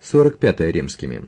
45 римскими.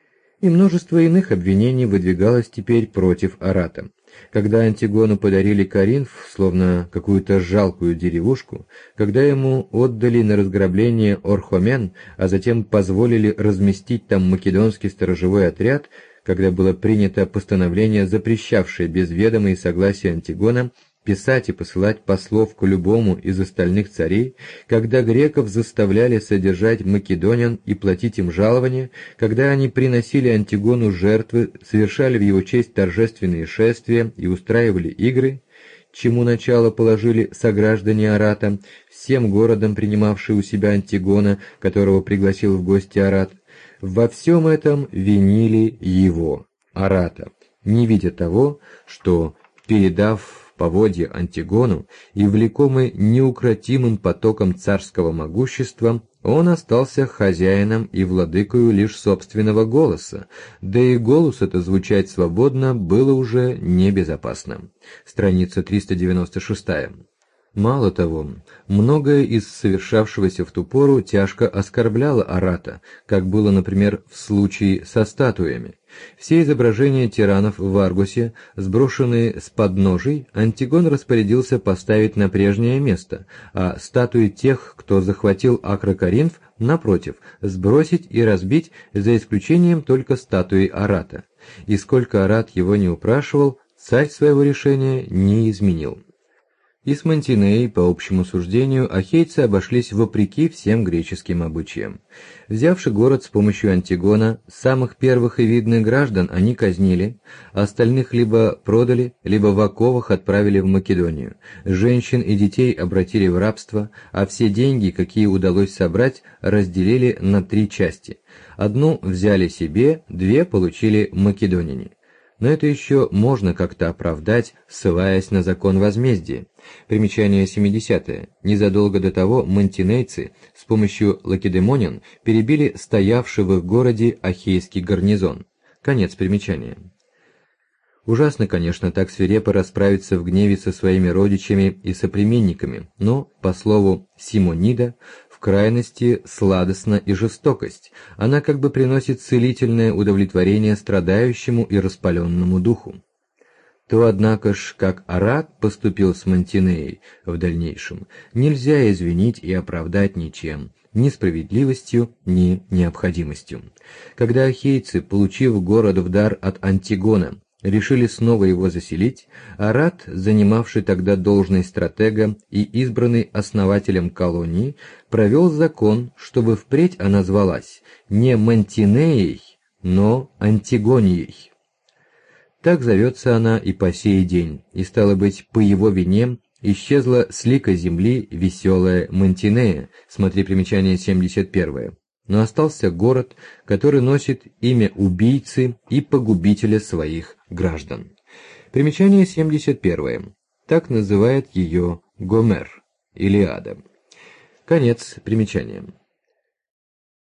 И множество иных обвинений выдвигалось теперь против Арата. Когда Антигону подарили Коринф, словно какую-то жалкую деревушку, когда ему отдали на разграбление Орхомен, а затем позволили разместить там македонский сторожевой отряд, когда было принято постановление, запрещавшее без ведома и согласия Антигона писать и посылать послов к любому из остальных царей, когда греков заставляли содержать македонян и платить им жалования, когда они приносили Антигону жертвы, совершали в его честь торжественные шествия и устраивали игры, чему начало положили сограждане Арата, всем городом принимавшие у себя Антигона, которого пригласил в гости Арат, во всем этом винили его, Арата, не видя того, что, передав поводья Антигону и влекомый неукротимым потоком царского могущества, он остался хозяином и владыкою лишь собственного голоса, да и голос это звучать свободно было уже небезопасно. Страница 396. Мало того, многое из совершавшегося в ту пору тяжко оскорбляло Арата, как было, например, в случае со статуями. Все изображения тиранов в Аргусе, сброшенные с подножий, Антигон распорядился поставить на прежнее место, а статуи тех, кто захватил Акрокоринф, напротив, сбросить и разбить, за исключением только статуи Арата. И сколько Арат его не упрашивал, царь своего решения не изменил. И с Мантинеей, по общему суждению, ахейцы обошлись вопреки всем греческим обычаям. Взявши город с помощью Антигона, самых первых и видных граждан они казнили, остальных либо продали, либо в оковах отправили в Македонию. Женщин и детей обратили в рабство, а все деньги, какие удалось собрать, разделили на 3 части. Одну взяли себе, 2 получили македоняне. Но это еще можно как-то оправдать, ссылаясь на закон возмездия. Примечание 70. Незадолго до того мантинейцы с помощью лакедемонян перебили стоявший в их городе ахейский гарнизон. Конец примечания. Ужасно, конечно, так свирепо расправиться в гневе со своими родичами и соплеменниками, но, по слову Симонида, в крайности сладостна и жестокость, она как бы приносит целительное удовлетворение страдающему и распаленному духу. То, однако ж, как Арат поступил с Мантинеей в дальнейшем, нельзя извинить и оправдать ничем, ни справедливостью, ни необходимостью. Когда ахейцы, получив город в дар от Антигона, решили снова его заселить, Арат, занимавший тогда должность стратега и избранный основателем колонии, провел закон, чтобы впредь она звалась не Мантинеей, но Антигонией. Так зовется она и по сей день, и, стало быть, по его вине исчезла с лика земли веселая Мантинея, смотри примечание 71. Но остался город, который носит имя убийцы и погубителя своих граждан. Примечание 71. Так называет ее Гомер, Илиада. Конец примечания.